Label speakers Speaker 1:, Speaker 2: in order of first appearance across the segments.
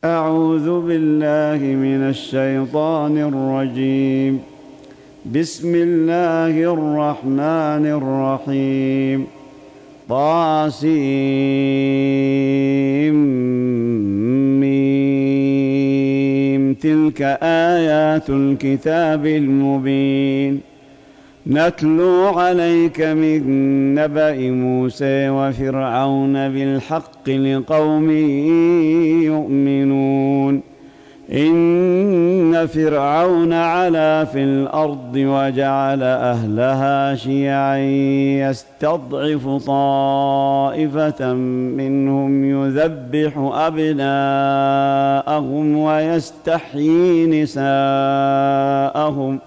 Speaker 1: أعوذ بالله من الشيطان الرجيم. بسم الله الرحمن الرحيم. طاسيم تلك آيات الكتاب المبين نتلو عليك من نبأ موسى وفرعون بالحق لقوم يؤمنون. إن فرعون علا في الأرض وجعل أهلها شيعا يستضعف طائفة منهم يذبح أبناءهم ويستحيي نساءهم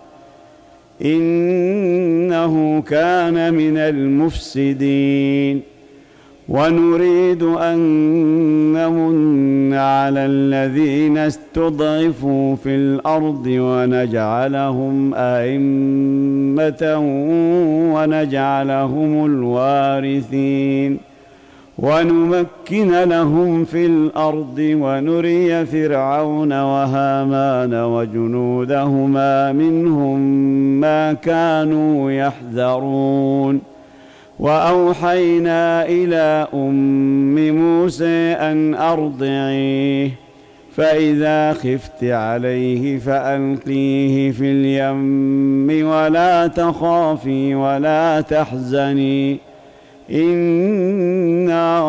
Speaker 1: إنه كان من المفسدين. ونريد أن نمن على الذين استضعفوا في الأرض ونجعلهم أئمة ونجعلهم الوارثين ونمكن لهم في الأرض ونري فرعون وهامان وجنودهما منهم ما كانوا يحذرون. وأوحينا إلى أم موسى أن أرضعيه فإذا خفت عليه فألقيه في اليم ولا تخافي ولا تحزني إنا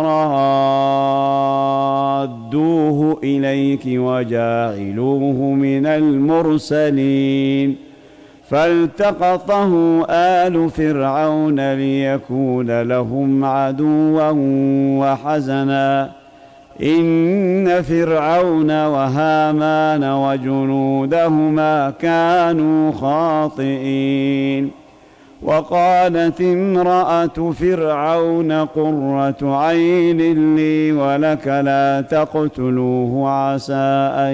Speaker 1: رادوه إليك وجاعلوه من المرسلين. فالتقطه آل فرعون ليكون لهم عدوا وحزنا إن فرعون وهامان وجنودهما كانوا خاطئين. وقالت امرأة فرعون قرة عين لي ولك لا تقتلوه عسى أن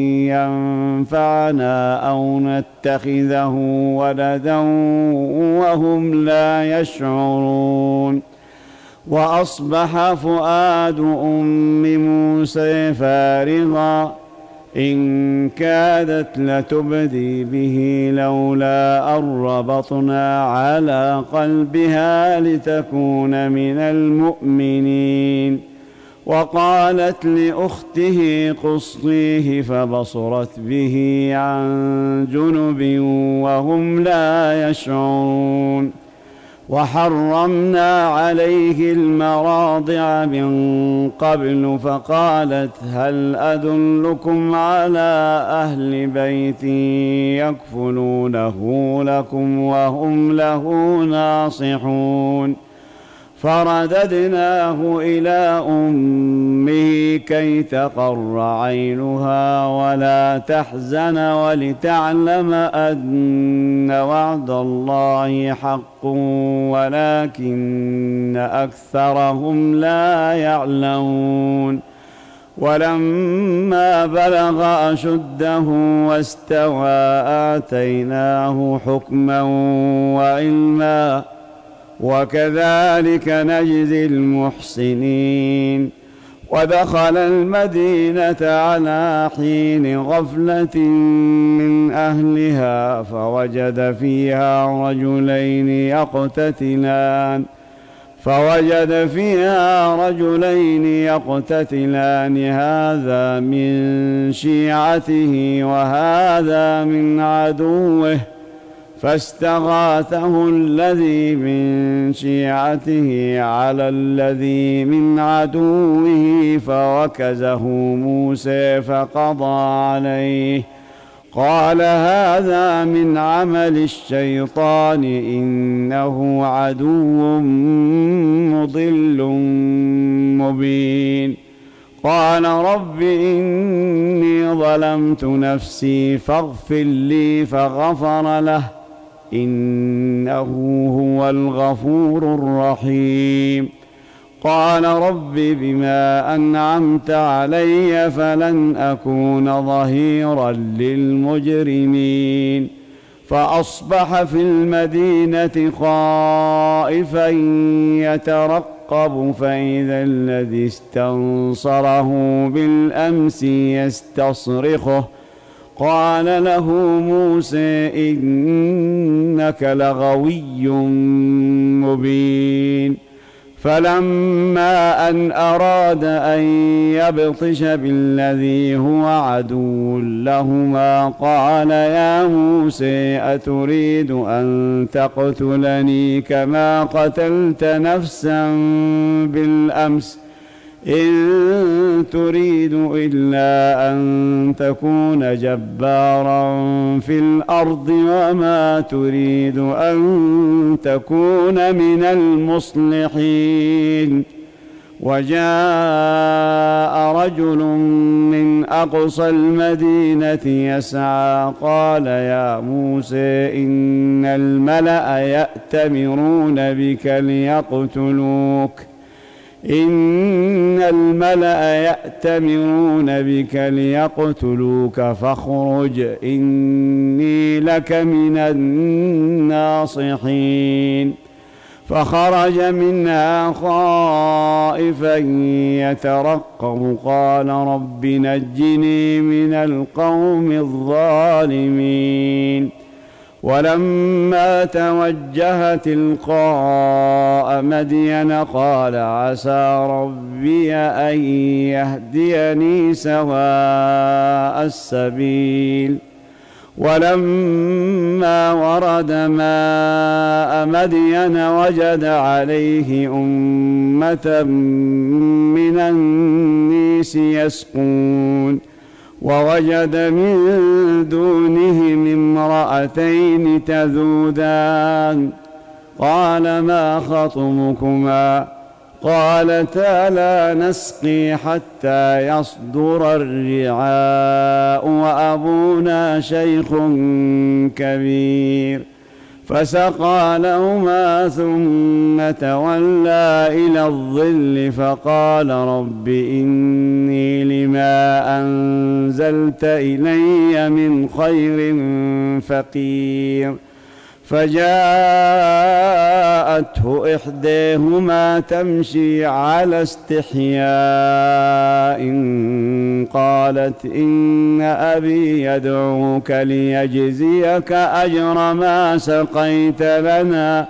Speaker 1: ينفعنا أو نتخذه ولدا وهم لا يشعرون. وأصبح فؤاد أم موسى فارغا إن كادت لتبدي به لولا أن ربطنا على قلبها لتكون من المؤمنين. وقالت لأخته قصيه فبصرت به عن جنب وهم لا يشعرون. وحرمنا عليه المراضع من قبل فقالت هل أدلكم على أهل بيت يكفلونه لكم وهم له ناصحون. فرددناه إلى أمه كي تقر عينها ولا تحزن ولتعلم أن وعد الله حق ولكن أكثرهم لا يعلمون. ولما بلغ أشده واستوى آتيناه حكما وعلما وكذلك نجزي المحسنين. ودخل المدينة على حين غفلة من أهلها فوجد فيها رجلين يقتتلان هذا من شيعته وهذا من عدوه فاستغاثه الذي من شيعته على الذي من عدوه فوكزه موسى فقضى عليه قال هذا من عمل الشيطان إنه عدو مضل مبين. قال رب إني ظلمت نفسي فاغفر لي فغفر له إنه هو الغفور الرحيم. قال رب بما أنعمت علي فلن أكون ظهيرا للمجرمين. فأصبح في المدينة خائفا يترقب يترقب فإذا الذي استنصره بالأمس يستصرخه قال له موسى إنك لغوي مبين فلما أن أراد أن يبطش بالذي هو عدو لهما قال يا موسى أتريد أن تقتلني كما قتلت نفسا بالأمس إن تريد إلا أن تكون جبارا في الأرض وما تريد أن تكون من المصلحين وجاء رجل من أقصى المدينة يسعى قال يا موسى إن الملأ يأتمرون بك ليقتلوك فاخرج إني لك من الناصحين فخرج منها خائفا يترقب قال رب نجني من القوم الظالمين ولما توجه تلقاء مدين قال عسى ربي أن يهديني سواء السبيل ولما ورد ماء مدين وجد عليه أمة من الناس يسقون ووجد من دونهم امرأتين تذودان قال ما خطبكما قالتا لا نسقي حتى يصدر الرعاء وأبونا شيخ كبير فسقى لهما ثم تولى إلى الظل فقال رب إني لما أنزلت إلي من خير فقير فجاءته إحداهما تمشي على استحياء قالت إن أبي يدعوك ليجزيك أجر ما سقيت لنا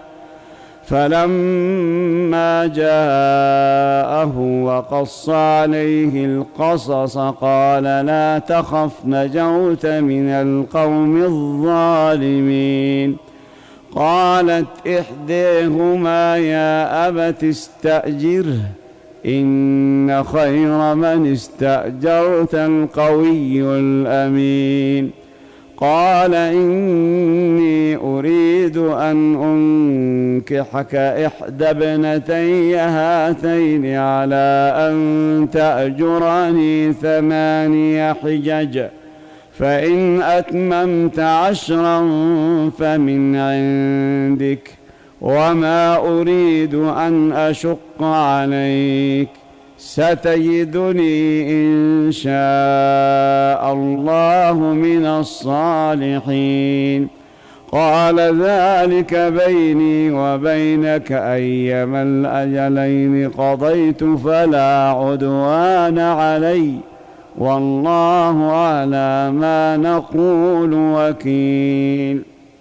Speaker 1: فلما جاءه وقص عليه القصص قال لا تخف نجوت من القوم الظالمين قالت إحداهما يا أبت استأجره إن خير من استأجرت القوي الأمين قال إني أريد أن أنكحك إحدى ابنتي هاتين على أن تأجرني 8 حجج فإن أتممت 10 فمن عندك وما أريد أن أشق عليك ستجدني إن شاء الله من الصالحين قال ذلك بيني وبينك أيما الأجلين قضيت فلا عدوان علي والله على ما نقول وكيل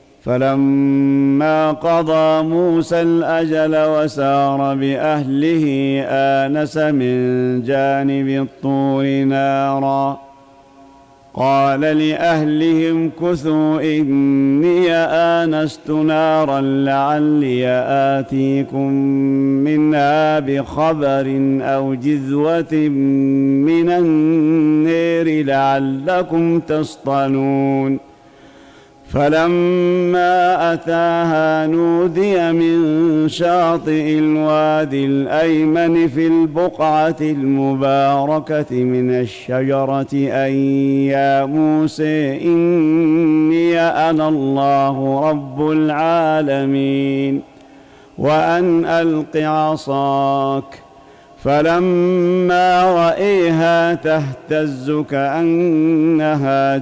Speaker 1: فلما قضى موسى الأجل وسار بأهله آنس من جانب الطور نارا قال لأهلهم كثوا إني آنست نارا لعلي آتيكم منها بخبر أو جذوة من النار لعلكم تصطلون فلما أتاها نودي من شاطئ الوادي الأيمن في البقعة المباركة من الشجرة أن يا موسى إني أنا الله رب العالمين وأن ألق عصاك فلما رأيها تهتز كأنها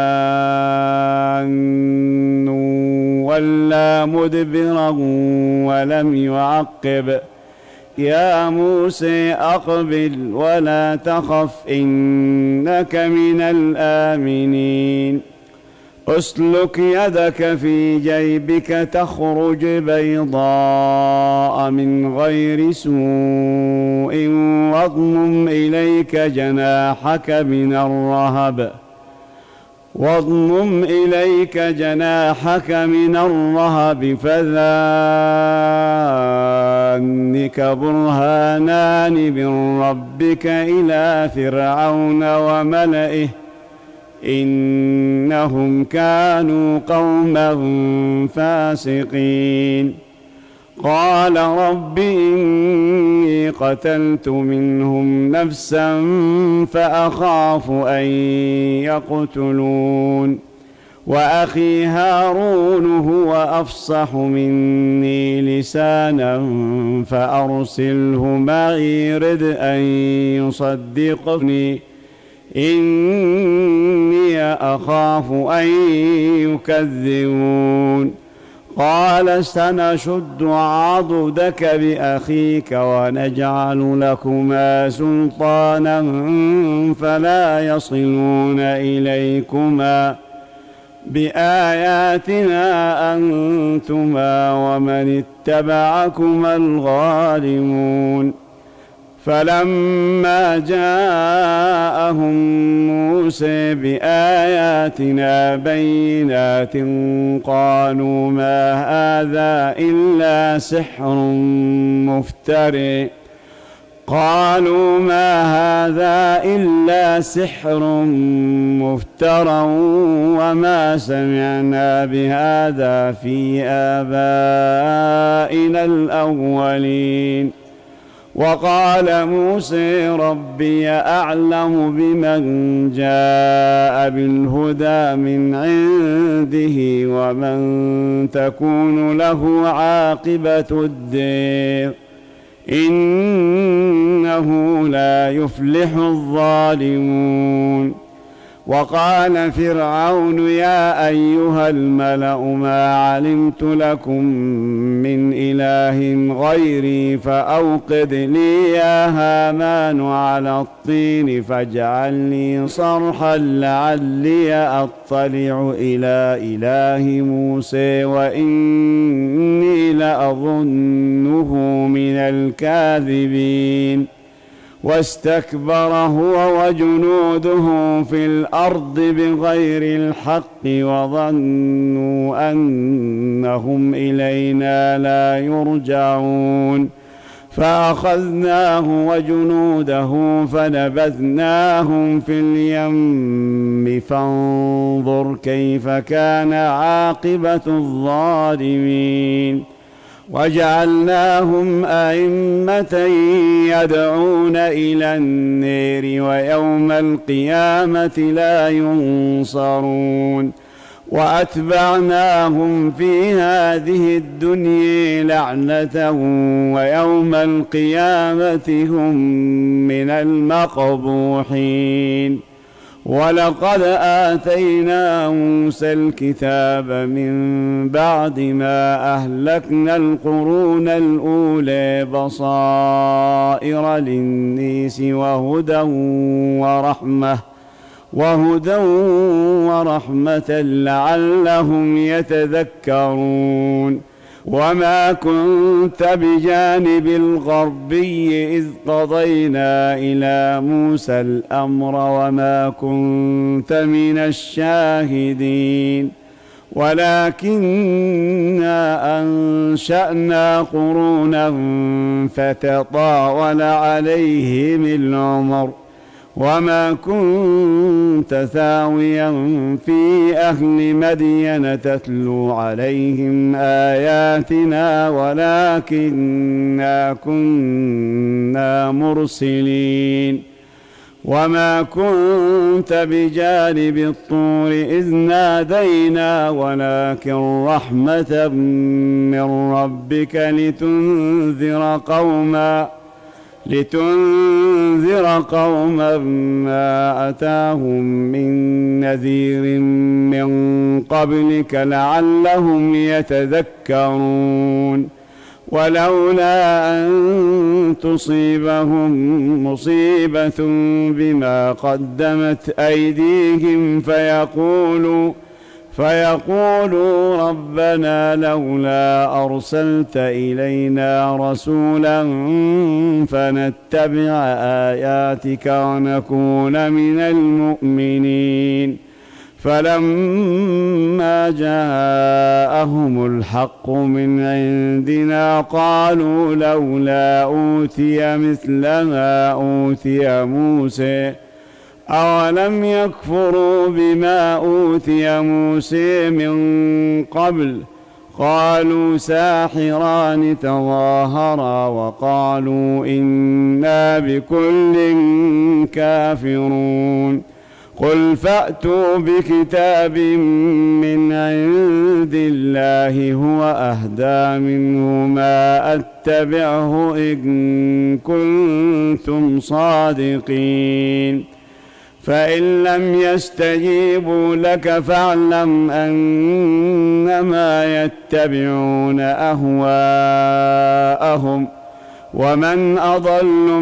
Speaker 1: جان ولا مدبرا ولم يعقب يا موسى أقبل ولا تخف إنك من الآمنين أسلك يدك في جيبك تخرج بيضاء من غير سوء واضمم إليك جناحك من الرهب فذلك برهانان من ربك إلى فرعون وملئه إنهم كانوا قوما فاسقين قال رب إني قتلت منهم نفسا فأخاف أن يقتلون وأخي هارون هو أفصح مني لسانا فأرسله معي رد أن يصدقني إني أخاف أن يكذبون قال سنشد عضدك بأخيك ونجعل لكما سلطانا فلا يصلون إليكما بآياتنا أنتما ومن اتبعكما الغالبون فلما جاءهم موسى بآياتنا بينات قالوا ما هذا إلا سحر مفترى وما سمعنا بهذا في آبائنا الأولين وقال موسى ربي أعلم بمن جاء بالهدى من عنده ومن تكون له عاقبة الدير إنه لا يفلح الظالمون وقال فرعون يا أيها الملأ ما علمت لكم من إله غيري فأوقد لي يا هامان على الطين فاجعل لي صرحا لعلي أطلع إلى إله موسى وإني لأظنه من الكاذبين واستكبر هو وجنوده في الأرض بغير الحق وظنوا أنهم إلينا لا يرجعون فأخذناه وجنوده فنبذناهم في اليم فانظر كيف كان عاقبة الظالمين وجعلناهم أئمة يدعون إلى النار ويوم القيامة لا ينصرون وأتبعناهم في هذه الدنيا لعنة ويوم القيامة هم من المقبوحين ولقد آتينا موسى الكتاب من بعد ما أهلكنا القرون الأولى بصائر للناس وهدى ورحمة لعلهم يتذكرون وما كنت بجانب الغربي إذ قضينا إلى موسى الأمر وما كنت من الشاهدين ولكننا أنشأنا قرونا فتطاول عليهم العمر وما كنت ثاويا في أهل مدين تتلو عليهم آياتنا ولكننا كنا مرسلين وما كنت بجانب الطور إذ نادينا ولكن رحمة من ربك لتنذر قوما ما أتاهم من نذير من قبلك لعلهم يتذكرون ولولا أن تصيبهم مصيبة بما قدمت أيديهم فيقولوا ربنا لولا أرسلت إلينا رسولا فنتبع آياتك ونكون من المؤمنين. فلما جاءهم الحق من عندنا قالوا لولا أوتي مثل ما أوتي موسى أولم يكفروا بما أوتي موسى من قبل قالوا ساحران تظاهرا وقالوا إنا بكل كافرون. قل فأتوا بكتاب من عند الله هو أهدى منهما أتبعه إن كنتم صادقين. فإن لم يستجيبوا لك فاعلم أنما يتبعون أهواءهم ومن أضل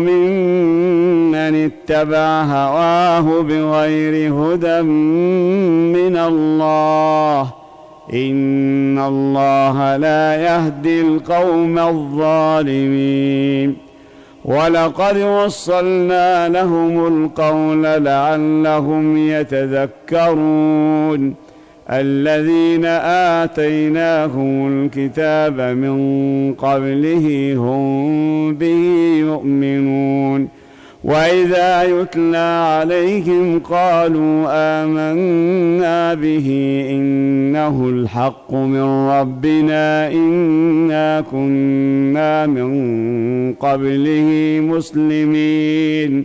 Speaker 1: ممن اتبع هواه بغير هدى من الله إن الله لا يهدي القوم الظالمين. ولقد وصلنا لهم القول لعلهم يتذكرون. الذين آتيناهم الكتاب من قبله هم به يؤمنون وإذا يتلى عليهم قالوا آمنا به إنه الحق من ربنا إنا كنا من قبله مسلمين.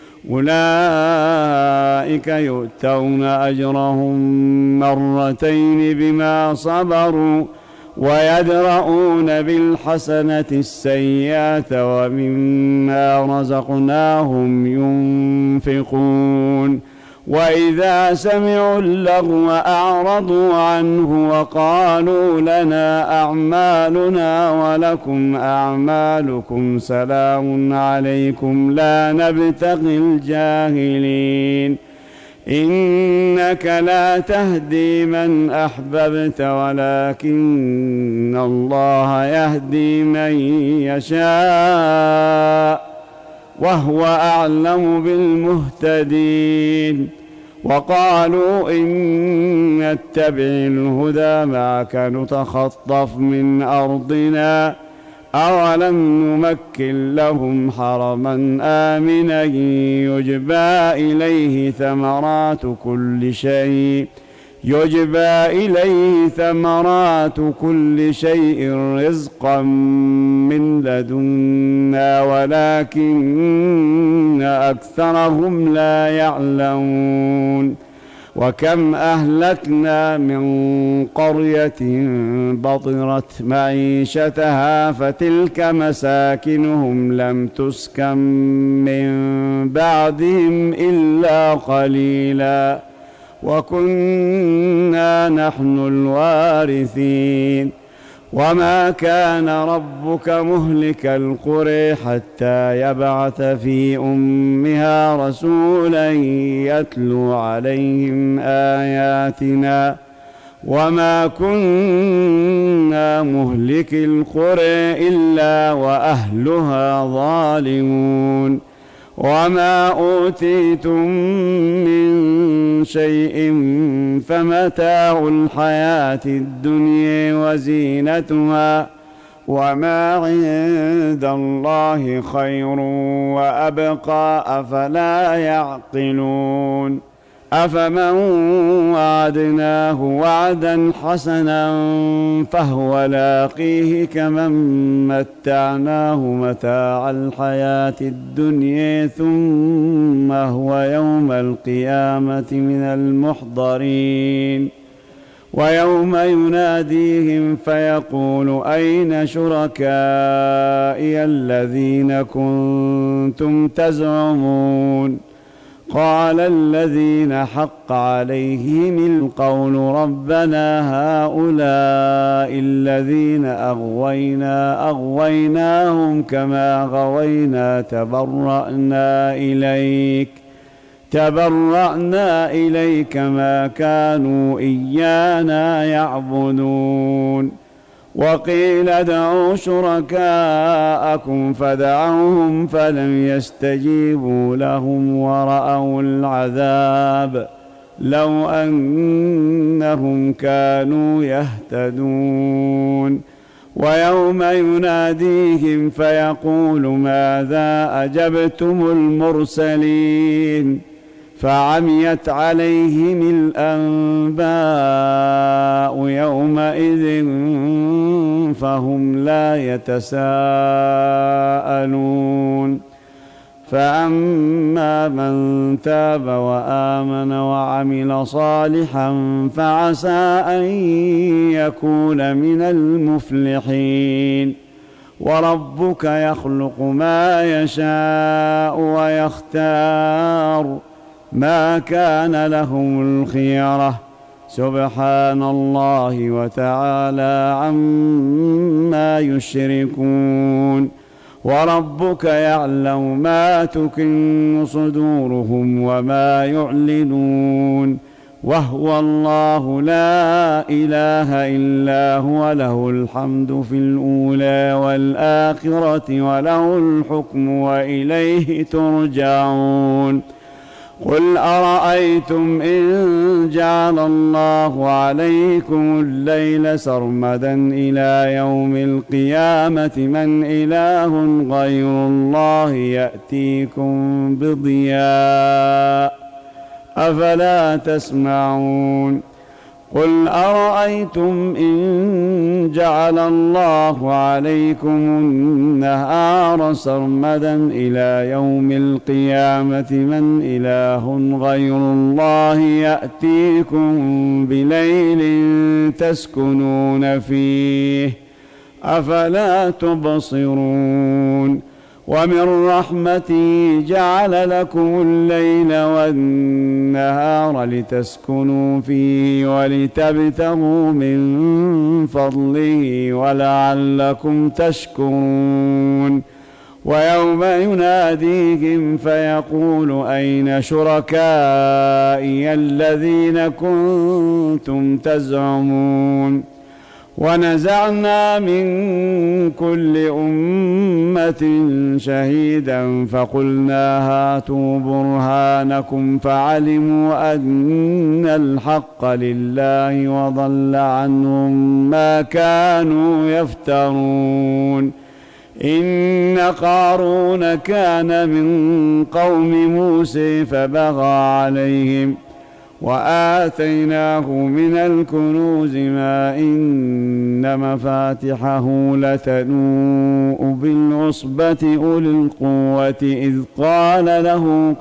Speaker 1: أولئك يؤتون أجرهم مرتين بما صبروا ويدرؤون بالحسنة السيئة ومما رزقناهم ينفقون. وإذا سمعوا اللغو أعرضوا عنه وقالوا لنا أعمالنا ولكم أعمالكم سلام عليكم لا نبتغي الجاهلين. إنك لا تهدي من أحببت ولكن الله يهدي من يشاء وهو أعلم بالمهتدين. وقالوا إن نتبع الهدى معك نتخطف من أرضنا أولم نمكن لهم حرما آمنا يجبى إليه ثمرات كل شيء رزقا من لدنا ولكن أكثرهم لا يعلمون. وكم أهلكنا من قرية بطرت معيشتها فتلك مساكنهم لم تسكن من بعدهم إلا قليلا وكنا نحن الوارثين. وما كان ربك مهلك القرى حتى يبعث في أمها رسولا يتلو عليهم آياتنا وما كنا مهلك القرى إلا وأهلها ظالمون. وما أوتيتم من شيء فمتاع الحياة الدنيا وزينتها وما عند الله خير وأبقى أفلا يعقلون. أفمن وعدناه وعدا حسنا فهو لاقيه كمن متعناه متاع الحياة الدنيا ثم هو يوم القيامة من المحضرين. ويوم يناديهم فيقول أين شركائي الذين كنتم تزعمون قال الذين حق عليهم القول ربنا هؤلاء الذين أغويناهم كما غوينا تبرأنا إليك ما كانوا إيانا يعبدون. وقيل ادعوا شركاءكم فدعوهم فلم يستجيبوا لهم ورأوا العذاب لو أنهم كانوا يهتدون. ويوم يناديهم فيقول ماذا أجبتم المرسلين فعميت عليهم الأنباء يومئذ فهم لا يتساءلون. فأما من تاب وآمن وعمل صالحا فعسى أن يكون من المفلحين. وربك يخلق ما يشاء ويختار ما كان لهم الخيرة سبحان الله وتعالى عما يشركون. وربك يعلم ما تكن صدورهم وما يعلنون وهو الله لا إله إلا هو له الحمد في الأولى والآخرة وله الحكم وإليه ترجعون. قل أرأيتم إن جعل الله عليكم الليل سرمدا إلى يوم القيامة من إله غير الله يأتيكم بضياء أفلا تسمعون. قل أرأيتم إن جعل الله عليكم النهار سرمدا إلى يوم القيامة من إله غير الله يأتيكم بليل تسكنون فيه أفلا تبصرون. ومن رحمته جعل لكم الليل والنهار لتسكنوا فيه ولتبتغوا من فضله ولعلكم تشكرون. ويوم يناديهم فيقول أين شركائي الذين كنتم تزعمون. ونزعنا من كل أمة شهيدا فقلنا هاتوا برهانكم فعلموا أن الحق لله وضل عنهم ما كانوا يفترون. إن قارون كان من قوم موسى فبغى عليهم وآتيناه من الكنوز ما إن مفاتحه لتنوء بالعصبة أولي القوة إذ قال له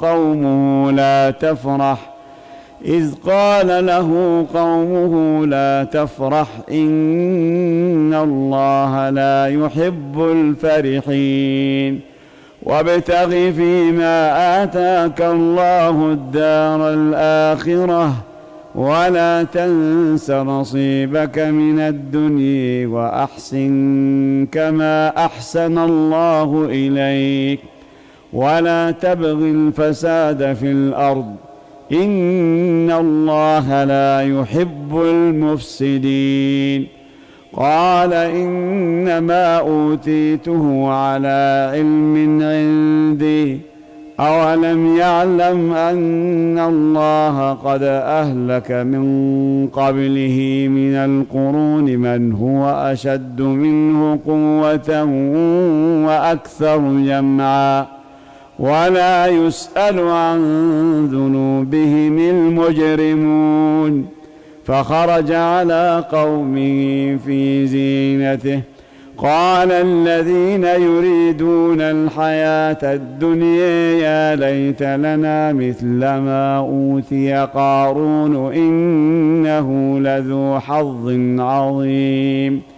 Speaker 1: قومه لا تفرح إن الله لا يحب الفرحين. وابتغ فيما آتاك الله الدار الآخرة ولا تنس نصيبك من الدنيا وأحسن كما أحسن الله إليك ولا تبغ الفساد في الأرض إن الله لا يحب المفسدين. قال إنما أوتيته على علم عندي أولم يعلم أن الله قد أهلك من قبله من القرون من هو أشد منه قوة وأكثر جمعا ولا يسأل عن ذنوبهم المجرمون. فخرج على قومه في زينته قال الذين يريدون الحياة الدنيا يا ليت لنا مثل ما أوتي قارون إنه لذو حظ عظيم.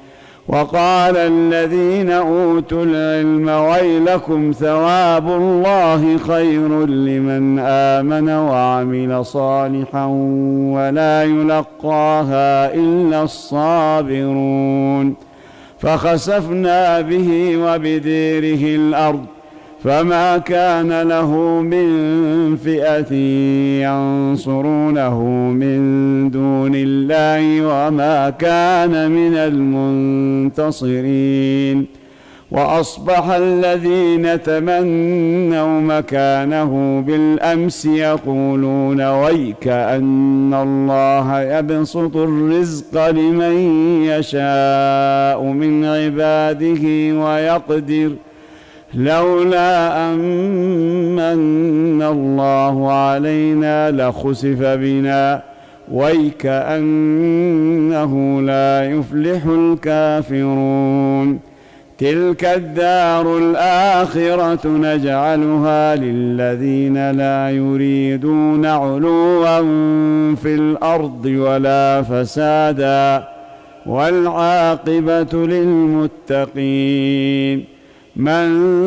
Speaker 1: وقال الذين أوتوا العلم ويلكم ثواب الله خير لمن آمن وعمل صالحا ولا يلقاها إلا الصابرون فخسفنا به وبديره الأرض فما كان له من فئة ينصرونه من دون الله وما كان من المنتصرين وأصبح الذين تمنوا مكانه بالأمس يقولون ويك أن الله يبسط الرزق لمن يشاء من عباده ويقدر لولا أمن الله علينا لخسف بنا ويكأنه لا يفلح الكافرون تلك الدار الآخرة نجعلها للذين لا يريدون علوا في الأرض ولا فسادا والعاقبة للمتقين من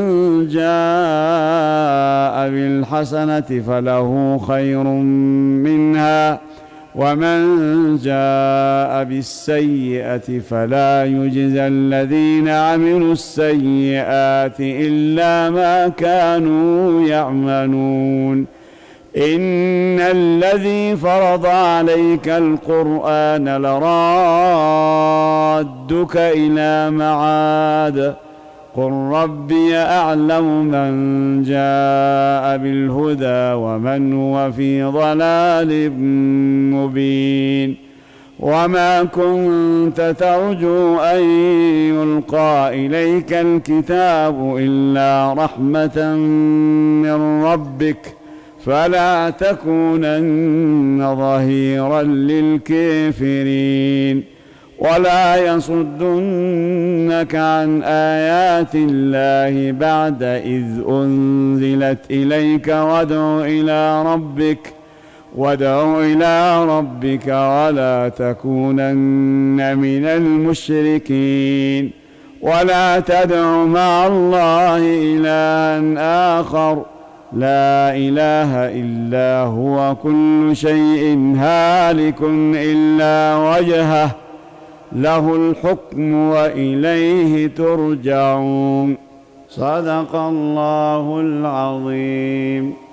Speaker 1: جاء بالحسنة فله خير منها ومن جاء بالسيئة فلا يجزى الذين عملوا السيئات إلا ما كانوا يعملون إن الذي فرض عليك القرآن لرادك إلى معاد قل ربي أعلم من جاء بالهدى ومن هو في ضلال مبين وما كنت ترجو أن يلقى إليك الكتاب إلا رحمة من ربك فلا تكونن ظهيرا للكافرين ولا يصدنك عن آيات الله بعد إذ أنزلت إليك وادع إلى ربك ولا تكونن من المشركين ولا تدع مع الله إلها آخر لا إله إلا هو كل شيء هالك إلا وجهه له الحكم وإليه ترجعون صدق الله العظيم.